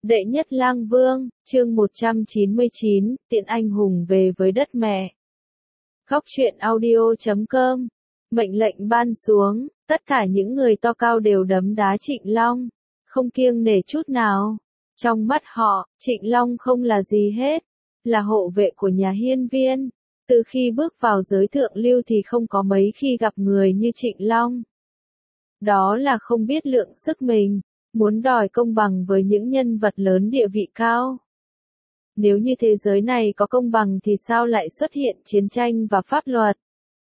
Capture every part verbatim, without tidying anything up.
Đệ nhất lang vương, chương một trăm chín mươi chín, tiện anh hùng về với đất mẹ. Góc truyện audio chấm com. Mệnh lệnh ban xuống, tất cả những người to cao đều đấm đá Trịnh Long, không kiêng nể chút nào. Trong mắt họ, Trịnh Long không là gì hết, là hộ vệ của nhà Hiên Viên. Từ khi bước vào giới thượng lưu thì không có mấy khi gặp người như Trịnh Long. Đó là không biết lượng sức mình, muốn đòi công bằng với những nhân vật lớn địa vị cao. Nếu như thế giới này có công bằng thì sao lại xuất hiện chiến tranh và pháp luật?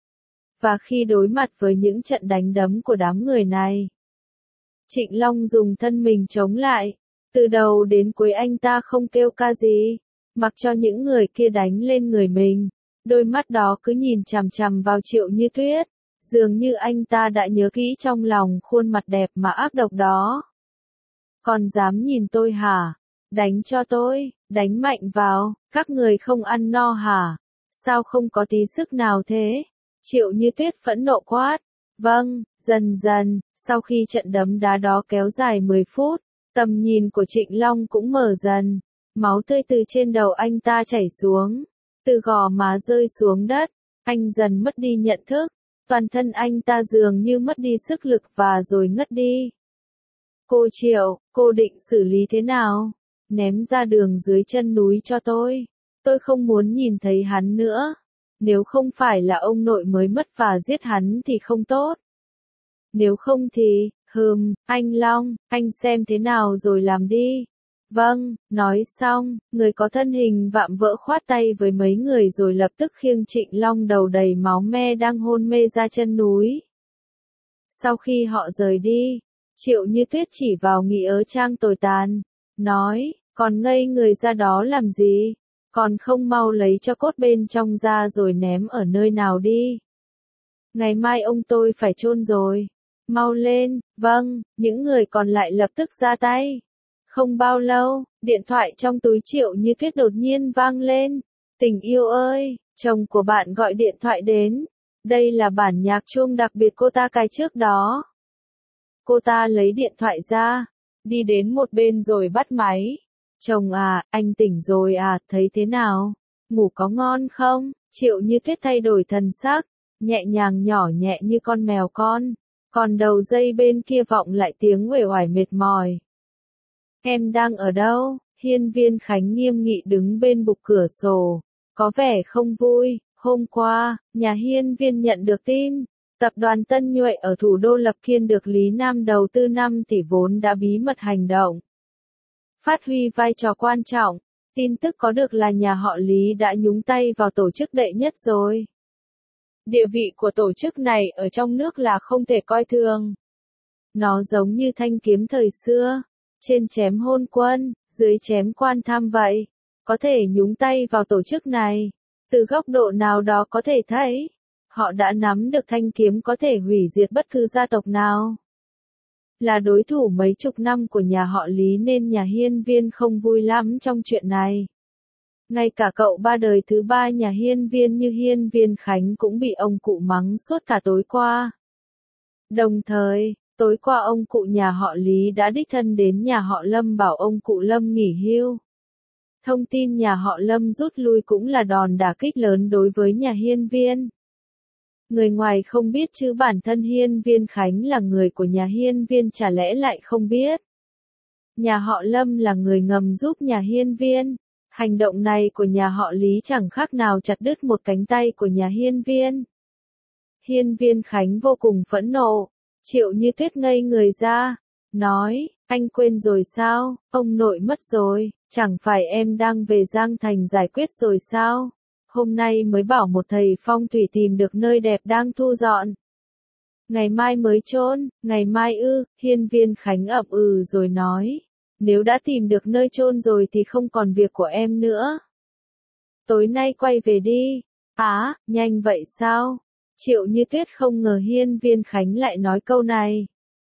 Và khi đối mặt với những trận đánh đấm của đám người này, Trịnh Long dùng thân mình chống lại. Từ đầu đến cuối anh ta không kêu ca gì, mặc cho những người kia đánh lên người mình. Đôi mắt đó cứ nhìn chằm chằm vào Triệu Như Tuyết, dường như anh ta đã nhớ kỹ trong lòng khuôn mặt đẹp mà ác độc đó. Còn dám nhìn tôi hả? Đánh cho tôi, đánh mạnh vào, các người không ăn no hả? Sao không có tí sức nào thế? Triệu Như Tuyết phẫn nộ quát. Vâng, dần dần, sau khi trận đấm đá đó kéo dài mười phút, tầm nhìn của Trịnh Long cũng mở dần. Máu tươi từ trên đầu anh ta chảy xuống, từ gò má rơi xuống đất, anh dần mất đi nhận thức, toàn thân anh ta dường như mất đi sức lực và rồi ngất đi. Cô Triệu, cô định xử lý thế nào? Ném ra đường dưới chân núi cho tôi. Tôi không muốn nhìn thấy hắn nữa. Nếu không phải là ông nội mới mất và giết hắn thì không tốt. Nếu không thì, hừm, anh Long, anh xem thế nào rồi làm đi. Vâng, nói xong, người có thân hình vạm vỡ khoát tay với mấy người rồi lập tức khiêng Trịnh Long đầu đầy máu me đang hôn mê ra chân núi. Sau khi họ rời đi, Triệu Như Tuyết chỉ vào Nghị Ớ Trang tồi tàn, nói, còn ngây người ra đó làm gì, còn không mau lấy cho cốt bên trong ra rồi ném ở nơi nào đi. Ngày mai ông tôi phải chôn rồi, mau lên. Vâng, những người còn lại lập tức ra tay. Không bao lâu, điện thoại trong túi Triệu Như Tuyết đột nhiên vang lên. Tình yêu ơi, chồng của bạn gọi điện thoại đến. Đây là bản nhạc chuông đặc biệt cô ta cài trước đó. Cô ta lấy điện thoại ra, đi đến một bên rồi bắt máy. Chồng à, anh tỉnh rồi à, thấy thế nào? Ngủ có ngon không? Triệu Như Tuyết thay đổi thần sắc, nhẹ nhàng nhỏ nhẹ như con mèo con. Còn đầu dây bên kia vọng lại tiếng uể oải mệt mỏi. Em đang ở đâu? Hiên Viên Khánh nghiêm nghị đứng bên bục cửa sổ, có vẻ không vui. Hôm qua, nhà Hiên Viên nhận được tin, tập đoàn Tân Nhuệ ở thủ đô Lập Kiên được Lý Nam đầu tư năm tỷ vốn đã bí mật hành động, phát huy vai trò quan trọng. Tin tức có được là nhà họ Lý đã nhúng tay vào tổ chức đệ nhất rồi. Địa vị của tổ chức này ở trong nước là không thể coi thường. Nó giống như thanh kiếm thời xưa, trên chém hôn quân, dưới chém quan tham vậy. Có thể nhúng tay vào tổ chức này, từ góc độ nào đó có thể thấy, họ đã nắm được thanh kiếm có thể hủy diệt bất cứ gia tộc nào. Là đối thủ mấy chục năm của nhà họ Lý nên nhà Hiên Viên không vui lắm trong chuyện này. Ngay cả cậu ba đời thứ ba nhà Hiên Viên như Hiên Viên Khánh cũng bị ông cụ mắng suốt cả tối qua. Đồng thời, tối qua ông cụ nhà họ Lý đã đích thân đến nhà họ Lâm bảo ông cụ Lâm nghỉ hưu. Thông tin nhà họ Lâm rút lui cũng là đòn đả kích lớn đối với nhà Hiên Viên. Người ngoài không biết chứ bản thân Hiên Viên Khánh là người của nhà Hiên Viên chả lẽ lại không biết. Nhà họ Lâm là người ngầm giúp nhà Hiên Viên. Hành động này của nhà họ Lý chẳng khác nào chặt đứt một cánh tay của nhà Hiên Viên. Hiên Viên Khánh vô cùng phẫn nộ. Triệu Như Tuyết ngây người ra, nói, anh quên rồi sao, ông nội mất rồi, chẳng phải em đang về Giang Thành giải quyết rồi sao? Hôm nay mới bảo một thầy phong thủy tìm được nơi đẹp đang thu dọn. Ngày mai mới chôn, ngày mai ư? Hiên Viên Khánh ậm ừ rồi nói, nếu đã tìm được nơi chôn rồi thì không còn việc của em nữa. Tối nay quay về đi. Á, nhanh vậy sao? Triệu Như Tuyết không ngờ Hiên Viên Khánh lại nói câu này.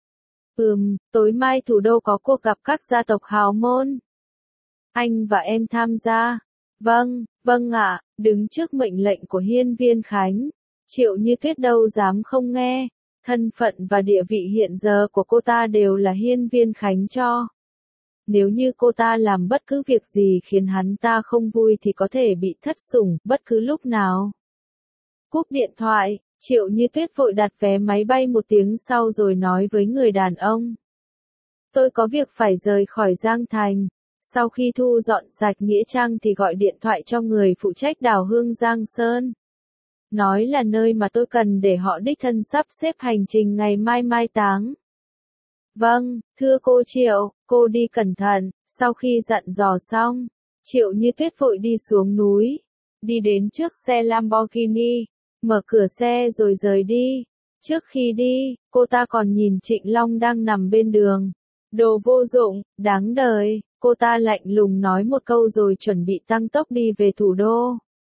Ừm, tối mai thủ đô có cuộc gặp các gia tộc hào môn. Anh và em tham gia. Vâng, vâng ạ, đứng trước mệnh lệnh của Hiên Viên Khánh, Triệu Như Tuyết đâu dám không nghe. Thân phận và địa vị hiện giờ của cô ta đều là Hiên Viên Khánh cho. Nếu như cô ta làm bất cứ việc gì khiến hắn ta không vui thì có thể bị thất sủng, bất cứ lúc nào. Cúp điện thoại, Triệu Như Tuyết vội đặt vé máy bay một tiếng sau rồi nói với người đàn ông. Tôi có việc phải rời khỏi Giang Thành. Sau khi thu dọn sạch nghĩa trang thì gọi điện thoại cho người phụ trách đào hương Giang Sơn. Nói là nơi mà tôi cần để họ đích thân sắp xếp hành trình ngày mai mai táng. Vâng, thưa cô Triệu, cô đi cẩn thận. Sau khi dặn dò xong, Triệu Như Tuyết vội đi xuống núi. Đi đến trước xe Lamborghini, mở cửa xe rồi rời đi. Trước khi đi, cô ta còn nhìn Trịnh Long đang nằm bên đường. Đồ vô dụng, đáng đời, cô ta lạnh lùng nói một câu rồi chuẩn bị tăng tốc đi về thủ đô.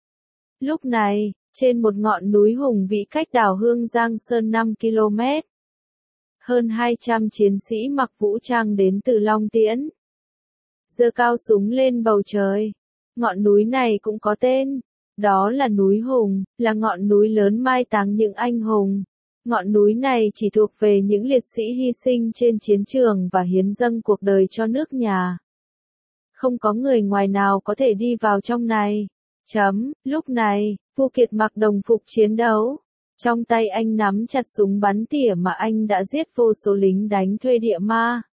Lúc này, trên một ngọn núi hùng vĩ cách đào hương Giang Sơn năm ki lô mét, hơn hai trăm chiến sĩ mặc vũ trang đến từ Long Tiễn giơ cao súng lên bầu trời. Ngọn núi này cũng có tên, đó là núi Hùng, là ngọn núi lớn mai táng những anh hùng. Ngọn núi này chỉ thuộc về những liệt sĩ hy sinh trên chiến trường và hiến dâng cuộc đời cho nước nhà. Không có người ngoài nào có thể đi vào trong này. Chấm, lúc này, Vu Kiệt mặc đồng phục chiến đấu. Trong tay anh nắm chặt súng bắn tỉa mà anh đã giết vô số lính đánh thuê địa ma.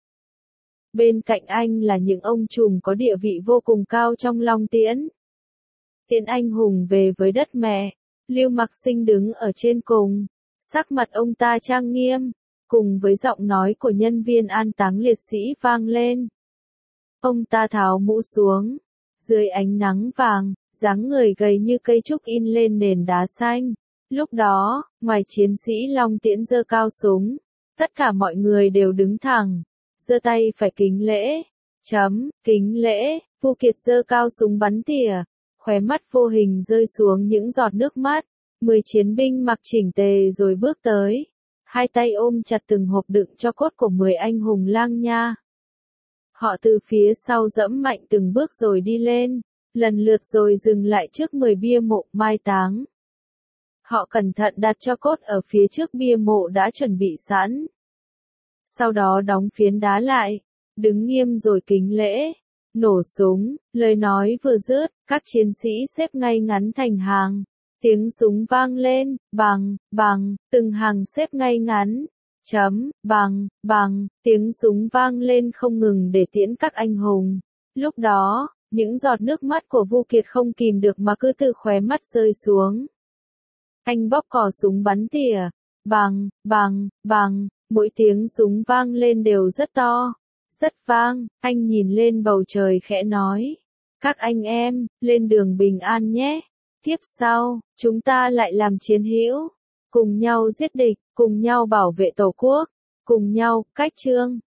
Bên cạnh anh là những ông trùm có địa vị vô cùng cao trong Long Tiễn. Tiễn anh hùng về với đất mẹ. Lưu Mặc Sinh đứng ở trên cùng. Sắc mặt ông ta trang nghiêm, cùng với giọng nói của nhân viên an táng liệt sĩ vang lên. Ông ta tháo mũ xuống. Dưới ánh nắng vàng, dáng người gầy như cây trúc in lên nền đá xanh. Lúc đó, ngoài chiến sĩ Long Tiễn giơ cao súng, tất cả mọi người đều đứng thẳng, giơ tay phải kính lễ. Chấm, kính lễ, Vu Kiệt giơ cao súng bắn tỉa, khóe mắt vô hình rơi xuống những giọt nước mắt. Mười chiến binh mặc chỉnh tề rồi bước tới, hai tay ôm chặt từng hộp đựng cho cốt của mười anh hùng Lang Nha. Họ từ phía sau dẫm mạnh từng bước rồi đi lên, lần lượt rồi dừng lại trước mười bia mộ mai táng. Họ cẩn thận đặt cho cốt ở phía trước bia mộ đã chuẩn bị sẵn. Sau đó đóng phiến đá lại, đứng nghiêm rồi kính lễ, nổ súng, lời nói vừa dứt, các chiến sĩ xếp ngay ngắn thành hàng. Tiếng súng vang lên, bằng, bằng, từng hàng xếp ngay ngắn. Chấm, bằng, bằng, tiếng súng vang lên không ngừng để tiễn các anh hùng. Lúc đó, những giọt nước mắt của Vu Kiệt không kìm được mà cứ từ khóe mắt rơi xuống. Anh bóp cò súng bắn tỉa, bằng, bằng, bằng, mỗi tiếng súng vang lên đều rất to, rất vang. Anh nhìn lên bầu trời khẽ nói, các anh em, lên đường bình an nhé. Tiếp sau, chúng ta lại làm chiến hữu, cùng nhau giết địch, cùng nhau bảo vệ Tổ quốc, cùng nhau, cách chương.